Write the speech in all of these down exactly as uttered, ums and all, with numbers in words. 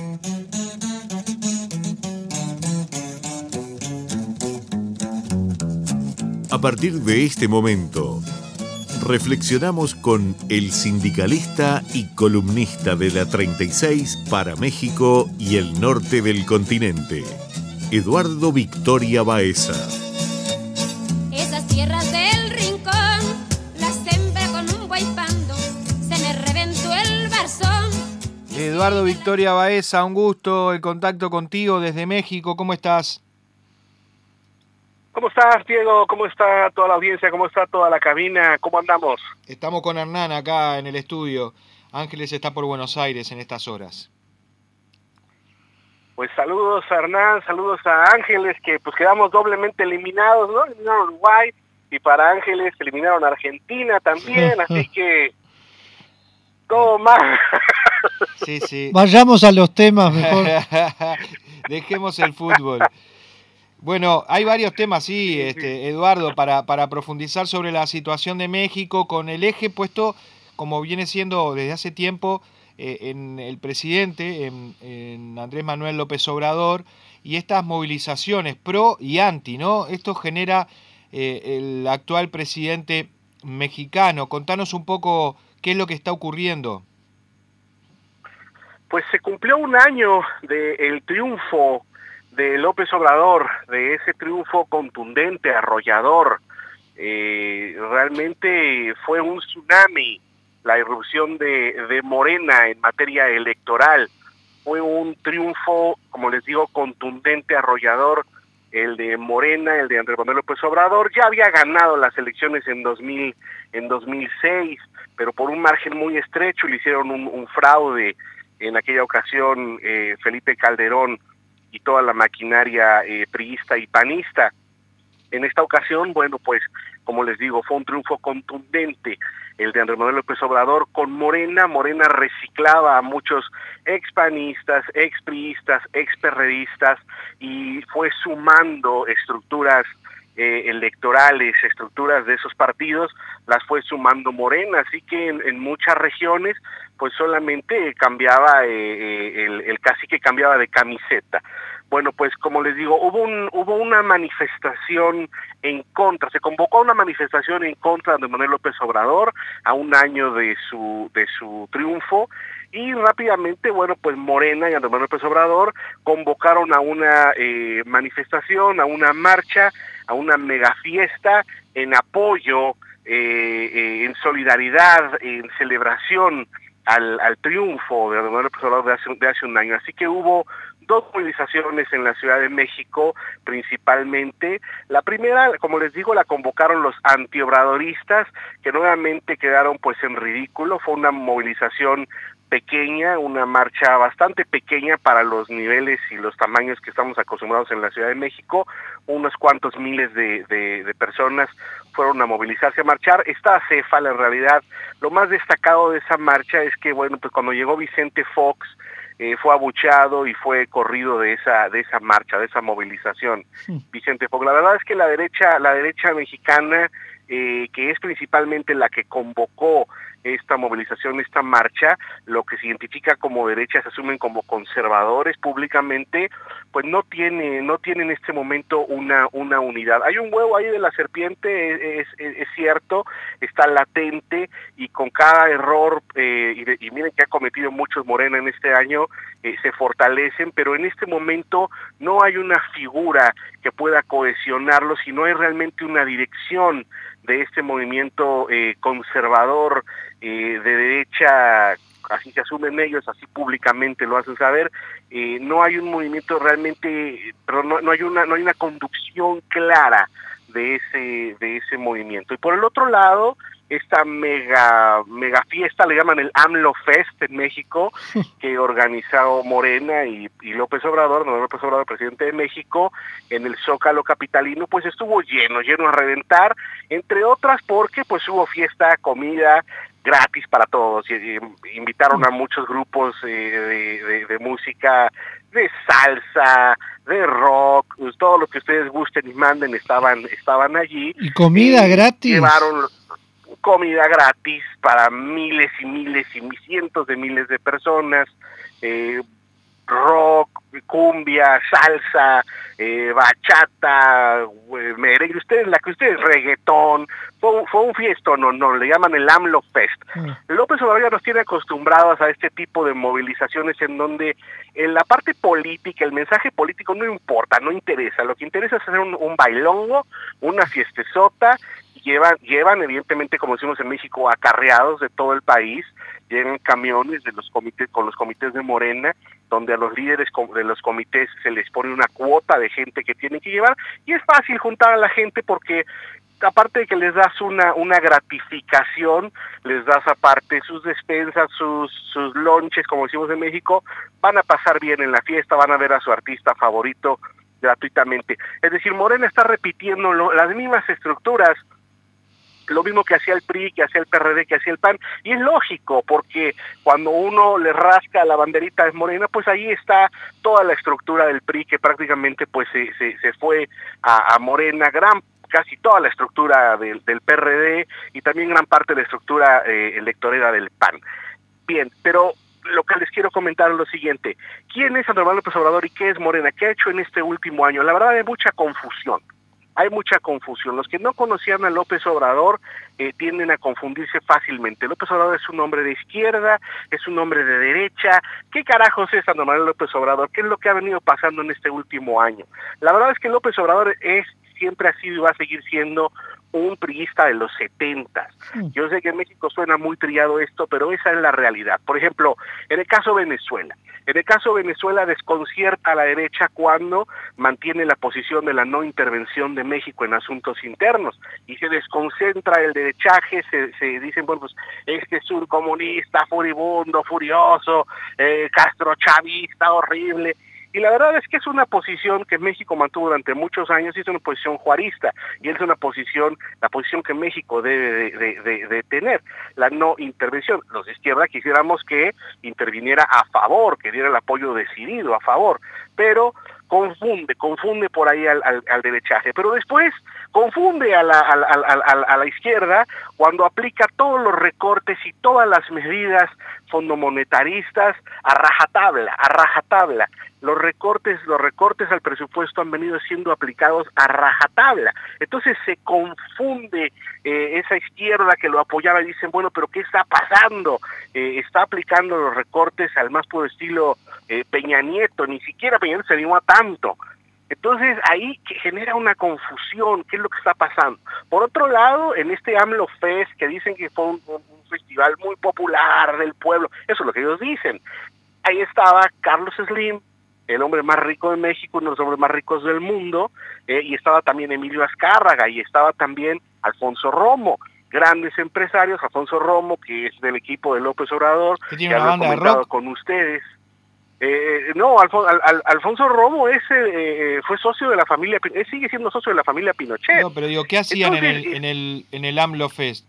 A partir de este momento, reflexionamos con el sindicalista y columnista de la treinta y seis para México y el norte del continente, Eduardo Victoria Baeza. Esas tierras del rincón las sembré con un guaypando, se me reventó el barzón. Eduardo Victoria Baeza, un gusto el contacto contigo desde México. ¿Cómo estás? ¿Cómo estás, Diego? ¿Cómo está toda la audiencia? ¿Cómo está toda la cabina? ¿Cómo andamos? Estamos con Hernán acá en el estudio. Ángeles está por Buenos Aires en estas horas. Pues saludos a Hernán, saludos a Ángeles, que pues quedamos doblemente eliminados, ¿no? Eliminaron a Uruguay, y para Ángeles eliminaron a Argentina también, así que todo mal. Sí, sí. Vayamos a los temas mejor. Dejemos el fútbol. Bueno, hay varios temas, sí, este, Eduardo, para, para profundizar sobre la situación de México, con el eje puesto, como viene siendo desde hace tiempo, eh, en el presidente, en, en Andrés Manuel López Obrador, y estas movilizaciones pro y anti, ¿no? Esto genera eh, el actual presidente mexicano. Contanos un poco qué es lo que está ocurriendo. Pues se cumplió un año del triunfo de López Obrador, de ese triunfo contundente, arrollador. Eh, realmente fue un tsunami la irrupción de, de Morena en materia electoral. Fue un triunfo, como les digo, contundente, arrollador, el de Morena, el de Andrés Manuel López Obrador. Ya había ganado las elecciones en dos mil, en dos mil seis, pero por un margen muy estrecho le hicieron un, un fraude en aquella ocasión eh, Felipe Calderón y toda la maquinaria eh, priista y panista. En esta ocasión, bueno, pues, como les digo, fue un triunfo contundente el de Andrés Manuel López Obrador con Morena. Morena reciclaba a muchos expanistas, expriistas, experredistas y fue sumando estructuras eh, electorales, estructuras de esos partidos, las fue sumando Morena, así que en, en muchas regiones pues solamente cambiaba, eh, el, el cacique cambiaba de camiseta. Bueno, pues como les digo, hubo un hubo una manifestación en contra, se convocó a una manifestación en contra de Andrés Manuel López Obrador a un año de su de su triunfo, y rápidamente, bueno, pues Morena y Andrés Manuel López Obrador convocaron a una eh, manifestación, a una marcha, a una mega fiesta en apoyo, eh, eh, en solidaridad, en celebración al, al triunfo de Andrés Manuel López Obrador de hace, de hace un año. Así que hubo dos movilizaciones en la Ciudad de México, principalmente. La primera, como les digo, la convocaron los antiobradoristas, que nuevamente quedaron pues en ridículo. Fue una movilización pequeña, una marcha bastante pequeña para los niveles y los tamaños que estamos acostumbrados en la Ciudad de México. Unos cuantos miles de, de, de personas fueron a movilizarse, a marchar. Está acéfala en realidad. Lo más destacado de esa marcha es que, bueno, pues cuando llegó Vicente Fox, Eh, fue abucheado y fue corrido de esa de esa marcha, de esa movilización. Sí. Vicente Fox. La verdad es que la derecha la derecha mexicana, eh, que es principalmente la que convocó esta movilización, esta marcha, lo que se identifica como derecha, se asumen como conservadores públicamente, pues no tiene no tiene en este momento una una unidad. Hay un huevo ahí de la serpiente, es, es, es cierto, está latente, y con cada error, eh, y, de, y miren que ha cometido muchos Morena en este año, eh, se fortalecen, pero en este momento no hay una figura que pueda cohesionarlos, y no hay realmente una dirección de este movimiento eh, conservador, eh, de derecha, así se asumen ellos, así públicamente lo hacen saber. Eh, no hay un movimiento realmente, pero no, no hay una no hay una conducción clara de ese de ese movimiento. Y por el otro lado, esta mega mega fiesta, le llaman el AMLO Fest en México, que organizó Morena y, y López Obrador, no López Obrador, presidente de México, en el Zócalo capitalino, pues estuvo lleno, lleno a reventar, entre otras porque pues hubo fiesta, comida gratis para todos, y, y invitaron a muchos grupos eh, de, de, de música, de salsa, de rock, pues todo lo que ustedes gusten y manden estaban estaban allí. Y comida eh, gratis. Llevaron comida gratis para miles y miles y cientos de miles de personas, eh, cumbia, salsa, eh, bachata, eh, merengue, ustedes, la que ustedes, reggaetón, fue, fue un fiestón, no, no, le llaman el AMLO Fest. Mm. López Obrador ya nos tiene acostumbrados a este tipo de movilizaciones en donde en la parte política, el mensaje político no importa, no interesa, lo que interesa es hacer un, un bailongo, una fiestezota. Llevan, llevan evidentemente, como decimos en México, acarreados de todo el país, llegan camiones de los comités, con los comités de Morena, donde a los líderes de los comités se les pone una cuota de gente que tienen que llevar, y es fácil juntar a la gente porque aparte de que les das una una gratificación, les das aparte sus despensas, sus sus lonches, como decimos en México, van a pasar bien en la fiesta, van a ver a su artista favorito gratuitamente. Es decir, Morena está repitiendo lo, las mismas estructuras, lo mismo que hacía el P R I, que hacía el P R D, que hacía el P A N, y es lógico, porque cuando uno le rasca la banderita de Morena, pues ahí está toda la estructura del P R I, que prácticamente pues se, se, se fue a, a Morena, gran casi toda la estructura del, del P R D, y también gran parte de la estructura eh, electorera del P A N. Bien, pero lo que les quiero comentar es lo siguiente: ¿quién es Andrés Manuel López Obrador y qué es Morena? ¿Qué ha hecho en este último año? La verdad hay mucha confusión. Hay mucha confusión. Los que no conocían a López Obrador eh, tienden a confundirse fácilmente. López Obrador es un hombre de izquierda, es un hombre de derecha. ¿Qué carajos es Andrés Manuel López Obrador? ¿Qué es lo que ha venido pasando en este último año? La verdad es que López Obrador es, siempre ha sido y va a seguir siendo un priista de los setentas. Yo sé que en México suena muy trillado esto, pero esa es la realidad. Por ejemplo, en el caso de Venezuela. En el caso de Venezuela desconcierta a la derecha cuando mantiene la posición de la no intervención de México en asuntos internos y se desconcentra el derechaje, se, se dicen, bueno, pues este es un comunista furibundo, furioso, eh, castrochavista, horrible. Y la verdad es que es una posición que México mantuvo durante muchos años y es una posición juarista, y es una posición, la posición que México debe de, de, de, de tener, la no intervención. Los de izquierda quisiéramos que interviniera a favor, que diera el apoyo decidido a favor, pero confunde, confunde por ahí al, al, al derechaje, pero después confunde a la, a, la, a, la, a la izquierda cuando aplica todos los recortes y todas las medidas fondomonetaristas a rajatabla, a rajatabla. Los recortes, los recortes al presupuesto han venido siendo aplicados a rajatabla. Entonces se confunde eh, esa izquierda que lo apoyaba y dicen, bueno, pero ¿qué está pasando? Eh, está aplicando los recortes al más puro estilo eh, Peña Nieto, ni siquiera Peña Nieto se animó a tanto. Entonces ahí que genera una confusión, ¿qué es lo que está pasando? Por otro lado, en este AMLO Fest, que dicen que fue un, un festival muy popular del pueblo, eso es lo que ellos dicen. Ahí estaba Carlos Slim, el hombre más rico de México, uno de los hombres más ricos del mundo, eh, y estaba también Emilio Azcárraga, y estaba también Alfonso Romo, grandes empresarios, Alfonso Romo, que es del equipo de López Obrador, que tiene que una había banda comentado de rock con ustedes. Eh, no, Alfon, Al, Al, Alfonso Romo es, eh, fue socio de la familia, él sigue siendo socio de la familia Pinochet. No, pero digo, ¿qué hacían Entonces, en, el, en, el, en el AMLO Fest?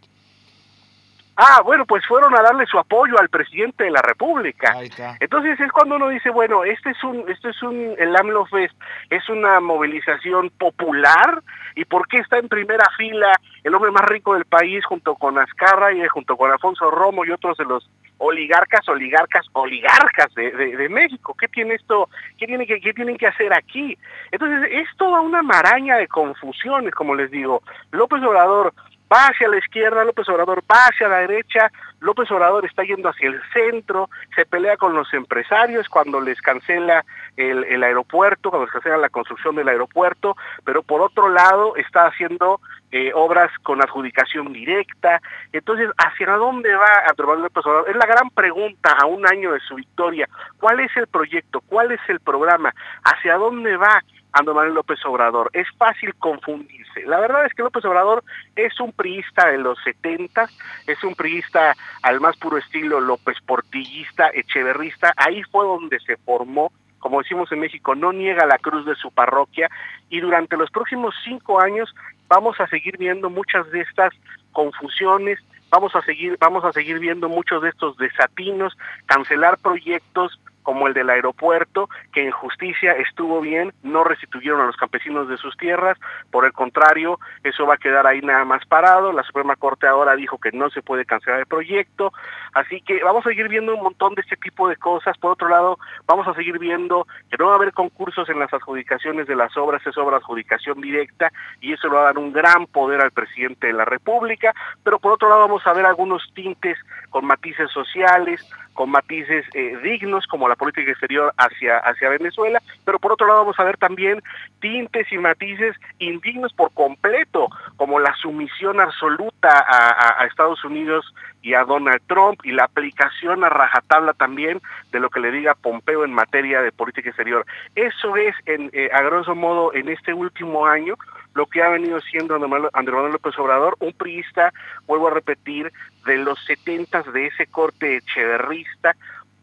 Ah, bueno, pues fueron a darle su apoyo al presidente de la República. Ahí está. Entonces es cuando uno dice, bueno, este es un, este es un, el AMLO Fest es una movilización popular, ¿y por qué está en primera fila el hombre más rico del país junto con Azcárraga y junto con Alfonso Romo y otros de los oligarcas, oligarcas, oligarcas de, de, de México? ¿Qué tiene esto? ¿Qué tiene que, qué tienen que hacer aquí? Entonces es toda una maraña de confusiones, como les digo. López Obrador va hacia la izquierda, López Obrador va hacia la derecha, López Obrador está yendo hacia el centro, se pelea con los empresarios cuando les cancela el, el aeropuerto, cuando les cancela la construcción del aeropuerto, pero por otro lado está haciendo eh, obras con adjudicación directa. Entonces, ¿hacia dónde va Andrés Manuel López Obrador? Es la gran pregunta a un año de su victoria. ¿Cuál es el proyecto? ¿Cuál es el programa? ¿Hacia dónde va Andrés Manuel López Obrador? Es fácil confundirse. La verdad es que López Obrador es un priista de los setentas, es un priista al más puro estilo López Portillista, echeverrista. Ahí fue donde se formó, como decimos en México, no niega la cruz de su parroquia, y durante los próximos cinco años vamos a seguir viendo muchas de estas confusiones, vamos a seguir, vamos a seguir viendo muchos de estos desatinos, cancelar proyectos como el del aeropuerto, que en justicia estuvo bien, no restituyeron a los campesinos de sus tierras, por el contrario, eso va a quedar ahí nada más parado. La Suprema Corte ahora dijo que no se puede cancelar el proyecto, así que vamos a seguir viendo un montón de este tipo de cosas. Por otro lado, vamos a seguir viendo que no va a haber concursos en las adjudicaciones de las obras, es obra adjudicación directa, y eso le va a dar un gran poder al presidente de la República, pero por otro lado vamos a ver algunos tintes con matices sociales, con matices eh, dignos, como la política exterior hacia, hacia Venezuela, pero por otro lado vamos a ver también tintes y matices indignos por completo, como la sumisión absoluta a, a, a Estados Unidos y a Donald Trump, y la aplicación a rajatabla también de lo que le diga Pompeo en materia de política exterior. Eso es, en, eh, a grosso modo, en este último año, lo que ha venido siendo Andrés Manuel López Obrador, un priista, vuelvo a repetir, de los setentas, de ese corte echeverrista,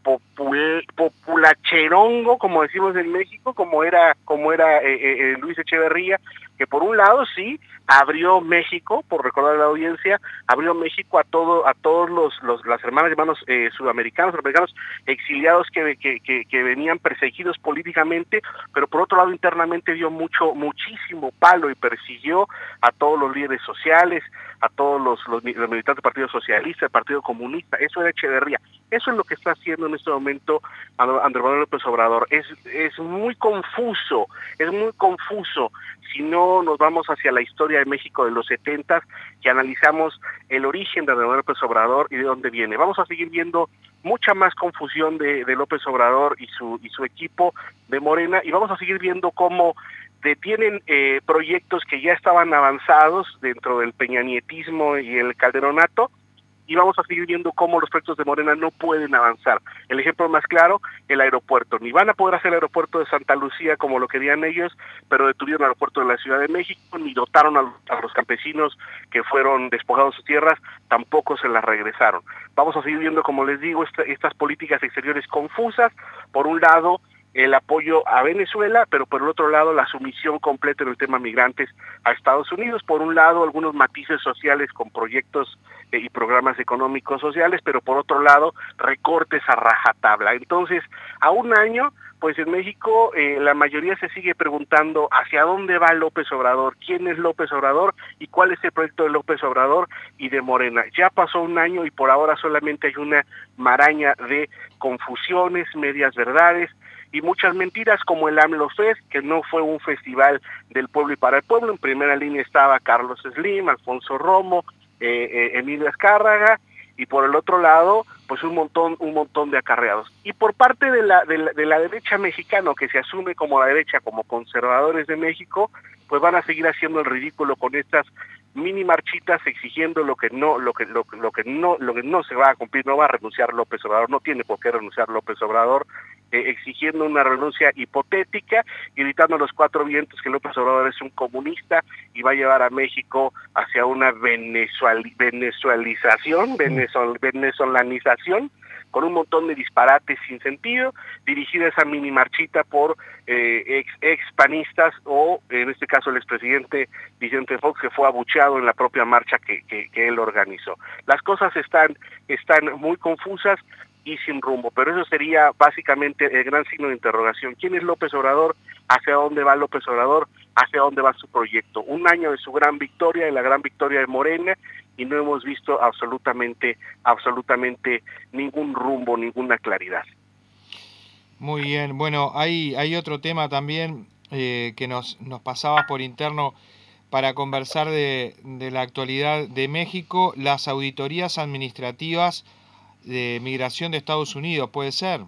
popul, populacherongo, como decimos en México, como era como era eh, eh, Luis Echeverría, que por un lado sí abrió México, por recordar a la audiencia, abrió México a todo a todos los, los las hermanas y hermanos eh, sudamericanos, americanos exiliados que, que, que, que venían perseguidos políticamente, pero por otro lado internamente dio mucho muchísimo palo y persiguió a todos los líderes sociales, a todos los, los, los militantes del Partido Socialista, del Partido Comunista. Eso era Echeverría. Eso es lo que está haciendo en este momento Andrés Manuel López Obrador. Es, es muy confuso, es muy confuso si no nos vamos hacia la historia de México de los setentas y analizamos el origen de Andrés Manuel López Obrador y de dónde viene. Vamos a seguir viendo mucha más confusión de, de López Obrador y su, y su equipo de Morena, y vamos a seguir viendo cómo detienen eh, proyectos que ya estaban avanzados dentro del peñanietismo y el calderonato, y vamos a seguir viendo cómo los proyectos de Morena no pueden avanzar. El ejemplo más claro, el aeropuerto. Ni van a poder hacer el aeropuerto de Santa Lucía como lo querían ellos, pero detuvieron el aeropuerto de la Ciudad de México, ni dotaron a los, a los campesinos que fueron despojados de sus tierras, tampoco se las regresaron. Vamos a seguir viendo, como les digo, esta, estas políticas exteriores confusas. Por un lado, el apoyo a Venezuela, pero por el otro lado la sumisión completa en el tema migrantes a Estados Unidos. Por un lado algunos matices sociales con proyectos eh, y programas económicos sociales, pero por otro lado recortes a rajatabla. Entonces, a un año, pues en México eh, la mayoría se sigue preguntando hacia dónde va López Obrador, quién es López Obrador y cuál es el proyecto de López Obrador y de Morena. Ya pasó un año y por ahora solamente hay una maraña de confusiones, medias verdades y muchas mentiras, como el AMLO Fest, que no fue un festival del pueblo y para el pueblo. En primera línea estaba Carlos Slim, Alfonso Romo, eh, eh, Emilio Azcárraga, y por el otro lado, pues un montón, un montón de acarreados. Y por parte de la, de la, de la derecha mexicana, que se asume como la derecha, como conservadores de México, pues van a seguir haciendo el ridículo con estas mini marchitas exigiendo lo que no lo que lo, lo que no lo que no se va a cumplir. No va a renunciar López Obrador, no tiene por qué renunciar López Obrador, eh, exigiendo una renuncia hipotética y gritando a los cuatro vientos que López Obrador es un comunista y va a llevar a México hacia una venezual, venezualización, venezual, venezolanización, con un montón de disparates sin sentido, dirigida esa mini marchita por eh, ex, ex panistas o, en este caso, el expresidente Vicente Fox, que fue abucheado en la propia marcha que, que, que él organizó. Las cosas están, están muy confusas y sin rumbo, pero eso sería básicamente el gran signo de interrogación. ¿Quién es López Obrador? ¿Hacia dónde va López Obrador? ¿Hacia dónde va su proyecto? Un año de su gran victoria, de la gran victoria de Morena, y no hemos visto absolutamente, absolutamente ningún rumbo, ninguna claridad. Muy bien, bueno, hay, hay otro tema también eh, que nos, nos pasabas por interno para conversar de, de la actualidad de México, las auditorías administrativas de migración de Estados Unidos, ¿puede ser?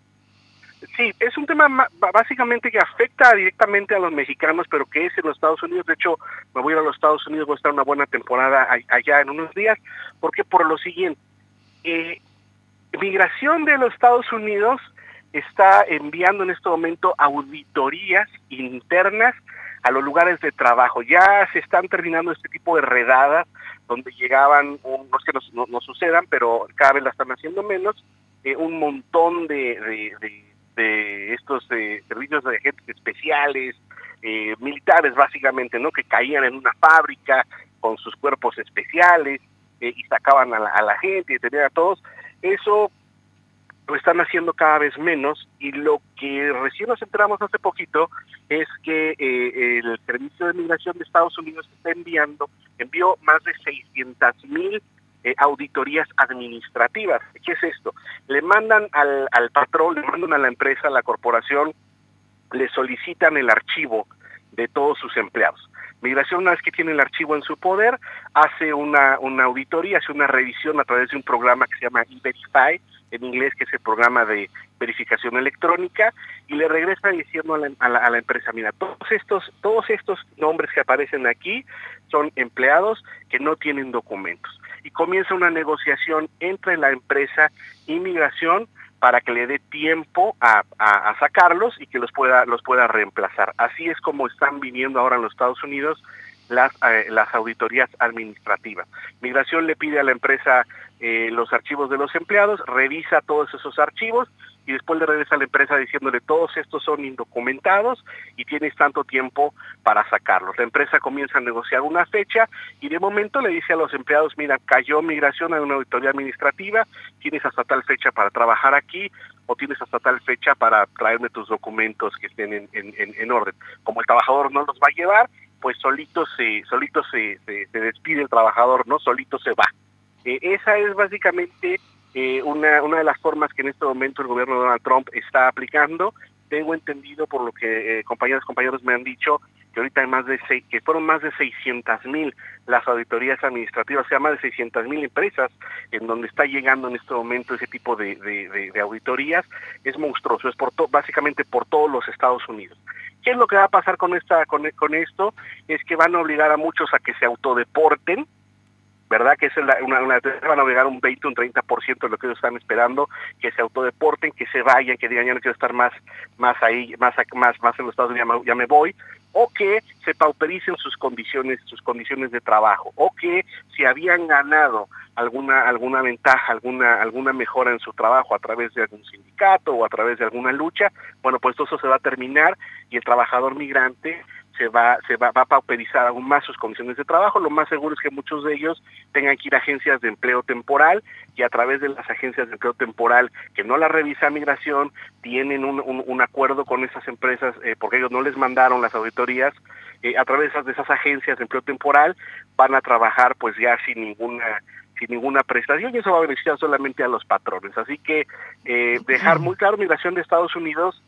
Sí, es un tema básicamente que afecta directamente a los mexicanos, pero que es en los Estados Unidos. De hecho, me voy a ir a los Estados Unidos, voy a estar una buena temporada allá en unos días, porque por lo siguiente, eh, migración de los Estados Unidos está enviando en este momento auditorías internas a los lugares de trabajo. Ya se están terminando este tipo de redadas, donde llegaban, un, no es que no, no, no sucedan, pero cada vez la están haciendo menos, eh, un montón de... de, de de estos eh, servicios de agentes especiales, eh, militares básicamente, ¿no? Que caían en una fábrica con sus cuerpos especiales eh, y sacaban a la, a la gente y detenían a todos. Eso lo están haciendo cada vez menos, y lo que recién nos enteramos hace poquito es que eh, el Servicio de Migración de Estados Unidos está enviando, envió más de seiscientas mil eh, auditorías administrativas. ¿Qué es esto? Le mandan al, al patrón, le mandan a la empresa, a la corporación, le solicitan el archivo de todos sus empleados. Migración, una vez que tiene el archivo en su poder, hace una, una auditoría, hace una revisión a través de un programa que se llama E-Verify, en inglés, que es el programa de verificación electrónica, y le regresa diciendo a la, a la, a la empresa, mira, todos estos, todos estos nombres que aparecen aquí son empleados que no tienen documentos. Y comienza una negociación entre la empresa y Migración para que le dé tiempo a, a, a sacarlos y que los pueda los pueda reemplazar. Así es como están viniendo ahora en los Estados Unidos las eh, las auditorías administrativas. Migración le pide a la empresa eh, los archivos de los empleados, revisa todos esos archivos y después le regresa a la empresa diciéndole todos estos son indocumentados y tienes tanto tiempo para sacarlos. La empresa comienza a negociar una fecha y de momento le dice a los empleados, mira, cayó Migración en una auditoría administrativa, tienes hasta tal fecha para trabajar aquí o tienes hasta tal fecha para traerme tus documentos que estén en, en, en orden. Como el trabajador no los va a llevar, pues solito se solito se, se, se despide el trabajador, ¿no? Solito se va. Eh, esa es básicamente eh, una, una de las formas que en este momento el gobierno de Donald Trump está aplicando. Tengo entendido por lo que eh, compañeros compañeros me han dicho que ahorita hay más de seis, que fueron más de seiscientas mil las auditorías administrativas, o sea, más de seiscientas mil empresas en donde está llegando en este momento ese tipo de, de, de, de auditorías. Es monstruoso, es por to, básicamente por todos los Estados Unidos. ¿Qué es lo que va a pasar con esta con, con esto? Es que van a obligar a muchos a que se autodeporten, ¿verdad? Que es la, una, una, van a obligar un veinte, un treinta por ciento de lo que ellos están esperando, que se autodeporten, que se vayan, que digan ya no quiero estar más, más ahí, más, más, más en los Estados Unidos, ya me voy, o que se paupericen sus condiciones, sus condiciones de trabajo, o que si habían ganado alguna, alguna ventaja, alguna, alguna mejora en su trabajo a través de algún sindicato o a través de alguna lucha, bueno, pues todo eso se va a terminar y el trabajador migrante se va se va, va a pauperizar aún más sus condiciones de trabajo. Lo más seguro es que muchos de ellos tengan que ir a agencias de empleo temporal y a través de las agencias de empleo temporal que no la revisa Migración, tienen un, un, un acuerdo con esas empresas eh, porque ellos no les mandaron las auditorías, eh, a través de esas, de esas agencias de empleo temporal van a trabajar pues ya sin ninguna sin ninguna prestación y eso va a beneficiar solamente a los patrones. Así que eh, dejar muy claro, Migración de Estados Unidos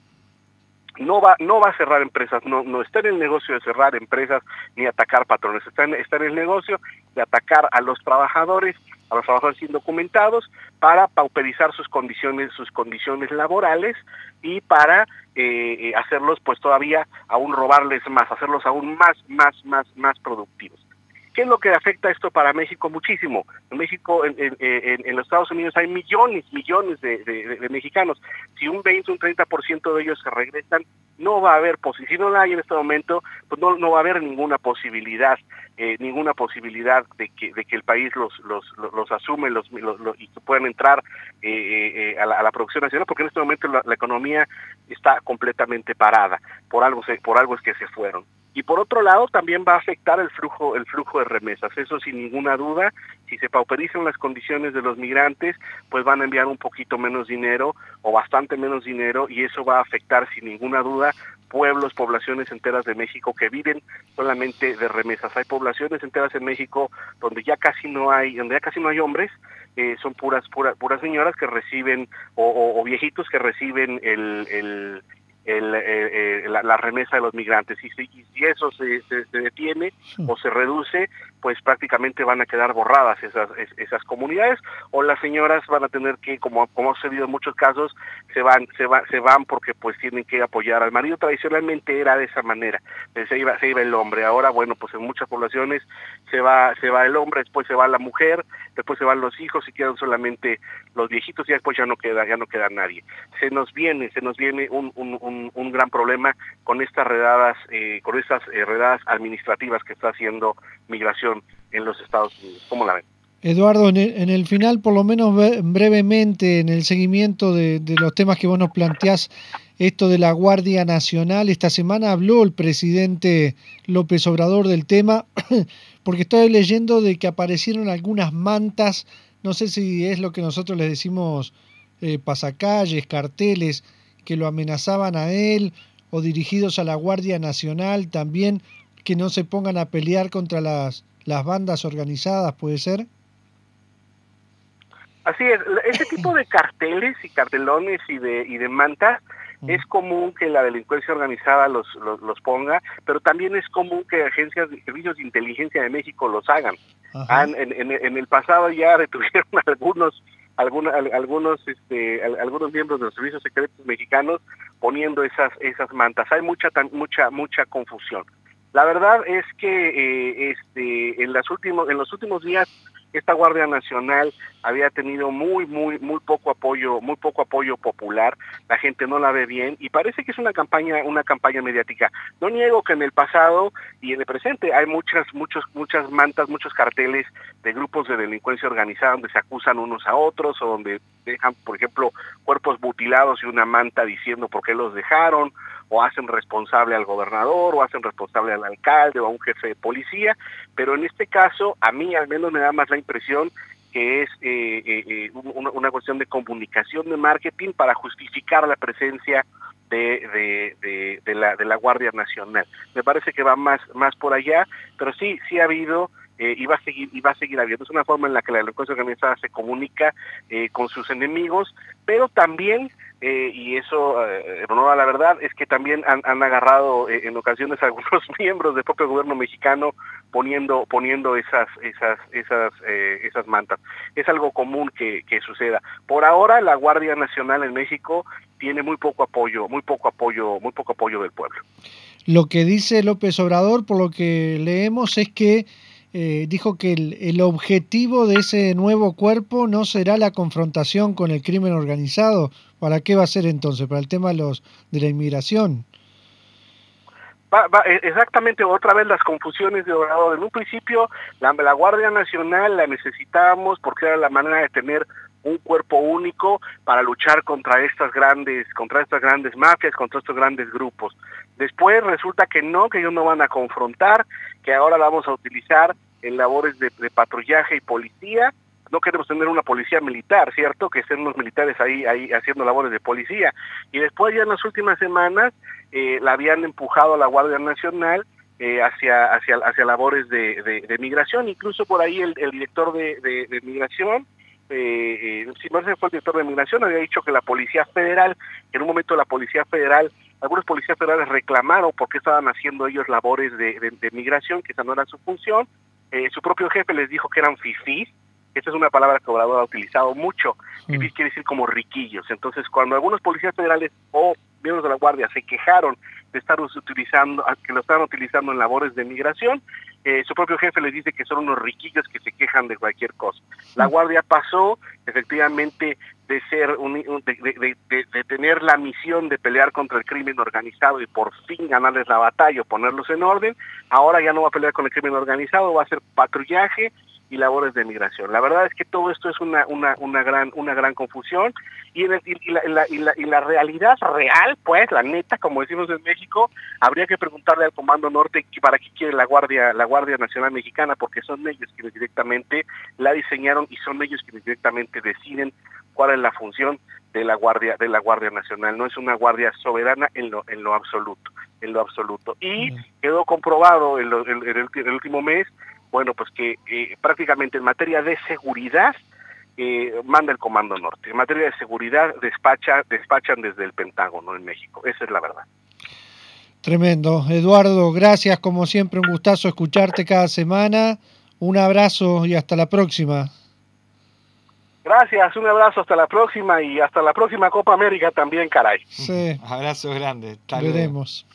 no va no va a cerrar empresas, no no está en el negocio de cerrar empresas ni atacar patrones, está en, está en el negocio de atacar a los trabajadores, a los trabajadores indocumentados para pauperizar sus condiciones sus condiciones laborales y para eh, hacerlos pues todavía aún robarles más, hacerlos aún más más más más productivos. ¿Qué es lo que afecta esto para México? Muchísimo. En México, en, en, en, en los Estados Unidos hay millones, millones de, de, de mexicanos. Si un veinte, un treinta por ciento de ellos se regresan, no va a haber posibilidad. Si no la hay en este momento, pues no, no va a haber ninguna posibilidad, eh, ninguna posibilidad de que, de que el país los, los, los, los asume los, los, los, y que puedan entrar eh, eh, a, la, a la producción nacional, porque en este momento la, la economía está completamente parada. Por algo, se, por algo es que se fueron. Y por otro lado también va a afectar el flujo el flujo de remesas, eso sin ninguna duda. Si se pauperizan las condiciones de los migrantes, pues van a enviar un poquito menos dinero o bastante menos dinero y eso va a afectar sin ninguna duda pueblos, poblaciones enteras de México que viven solamente de remesas. Hay poblaciones enteras en México donde ya casi no hay, donde ya casi no hay hombres, eh, son puras puras puras señoras que reciben o, o, o viejitos que reciben el el El, eh, eh, la, la remesa de los migrantes y si, y si eso se, se, se detiene sí. o se reduce, pues prácticamente van a quedar borradas esas es, esas comunidades o las señoras van a tener que, como como ha sucedido en muchos casos, se van se van se van porque pues tienen que apoyar al marido. Tradicionalmente era de esa manera, se iba se iba el hombre. Ahora bueno, pues en muchas poblaciones se va se va el hombre, después se va la mujer, después se van los hijos y quedan solamente los viejitos y después ya no queda ya no queda nadie. Se nos viene se nos viene un un, un Un, un gran problema con estas redadas, eh, con estas eh, redadas administrativas que está haciendo Migración en los Estados Unidos. ¿Cómo la ven? Eduardo, en el, en el final, por lo menos brevemente, en el seguimiento de, de los temas que vos nos planteás, esto de la Guardia Nacional, esta semana habló el presidente López Obrador del tema, porque estoy leyendo de que aparecieron algunas mantas, no sé si es lo que nosotros les decimos eh, pasacalles, carteles que lo amenazaban a él o dirigidos a la Guardia Nacional también, que no se pongan a pelear contra las, las bandas organizadas, ¿puede ser? Así es, ese tipo de carteles y cartelones y de y de mantas mm. es común que la delincuencia organizada los, los, los ponga, pero también es común que agencias de servicios de inteligencia de México los hagan. Han, en, en, en el pasado ya detuvieron algunos algunos algunos este algunos miembros de los servicios secretos mexicanos poniendo esas esas mantas. Hay mucha mucha mucha confusión. La verdad es que eh, este en las últimos en los últimos días esta Guardia Nacional había tenido muy muy muy poco apoyo, muy poco apoyo popular. La gente no la ve bien y parece que es una campaña una campaña mediática. No niego que en el pasado y en el presente hay muchas muchos muchas mantas, muchos carteles de grupos de delincuencia organizada donde se acusan unos a otros o donde dejan, por ejemplo, cuerpos mutilados y una manta diciendo por qué los dejaron, o hacen responsable al gobernador, o hacen responsable al alcalde, o a un jefe de policía, pero en este caso, a mí al menos me da más la impresión que es eh, eh, una, una cuestión de comunicación, de marketing, para justificar la presencia de, de, de, de, la, de la Guardia Nacional. Me parece que va más, más por allá, pero sí, sí ha habido... Eh, y va a seguir y va a seguir habiendo. Es una forma en la que la delincuencia organizada se comunica eh, con sus enemigos, pero también, eh, y eso eh, en honor a la verdad, es que también han, han agarrado eh, en ocasiones a algunos miembros del propio gobierno mexicano poniendo poniendo esas esas esas eh, esas mantas. Es algo común que, que suceda. Por ahora la Guardia Nacional en México tiene muy poco apoyo, muy poco apoyo, muy poco apoyo del pueblo. Lo que dice López Obrador, por lo que leemos, es que Eh, dijo que el, el objetivo de ese nuevo cuerpo no será la confrontación con el crimen organizado. ¿Para qué va a ser entonces? ¿Para el tema de, los, de la inmigración? Va, va, exactamente, otra vez las confusiones de Obrador. En un principio, la, la Guardia Nacional la necesitábamos porque era la manera de tener un cuerpo único para luchar contra estas grandes, contra estas grandes mafias, contra estos grandes grupos. Después resulta que no, que ellos no van a confrontar, que ahora la vamos a utilizar en labores de, de patrullaje y policía. No queremos tener una policía militar, ¿cierto? Que estén unos militares ahí, ahí haciendo labores de policía. Y después ya en las últimas semanas eh, la habían empujado a la Guardia Nacional eh, hacia, hacia, hacia labores de, de, de migración. Incluso por ahí el, el director de, de, de migración, eh, eh, si no se fue el director de migración, había dicho que la Policía Federal, que en un momento la Policía Federal, algunos policías federales reclamaron por qué estaban haciendo ellos labores de, de, de migración, que esa no era su función. Eh, su propio jefe les dijo que eran fifís. Esta es una palabra que Obrador ha utilizado mucho. Fifís mm. quiere decir como riquillos. Entonces, cuando algunos policías federales o miembros de la Guardia se quejaron de estar utilizando, que lo estaban utilizando en labores de migración, eh, su propio jefe les dice que son unos riquillos que se quejan de cualquier cosa. La Guardia pasó, efectivamente, de ser un, de, de, de, de tener la misión de pelear contra el crimen organizado y por fin ganarles la batalla o ponerlos en orden. Ahora ya no va a pelear con el crimen organizado, va a hacer patrullaje y labores de migración. La verdad es que todo esto es una una una gran una gran confusión y, en el, y, la, y, la, y, la, y la realidad real, pues, la neta, como decimos en México, habría que preguntarle al Comando Norte para qué quiere la Guardia la Guardia Nacional Mexicana, porque son ellos quienes directamente la diseñaron y son ellos quienes directamente deciden cuál es la función de la Guardia de la Guardia Nacional. No es una guardia soberana en lo en lo absoluto, en lo absoluto. Y quedó comprobado en, lo, en, en, el, en el último mes, bueno, pues que eh, prácticamente en materia de seguridad eh, manda el Comando Norte. En materia de seguridad despacha, despachan desde el Pentágono en México. Esa es la verdad. Tremendo. Eduardo, gracias. Como siempre, un gustazo escucharte cada semana. Un abrazo y hasta la próxima. Gracias, un abrazo, hasta la próxima y hasta la próxima Copa América también, caray. Sí. Abrazo grande. Veremos.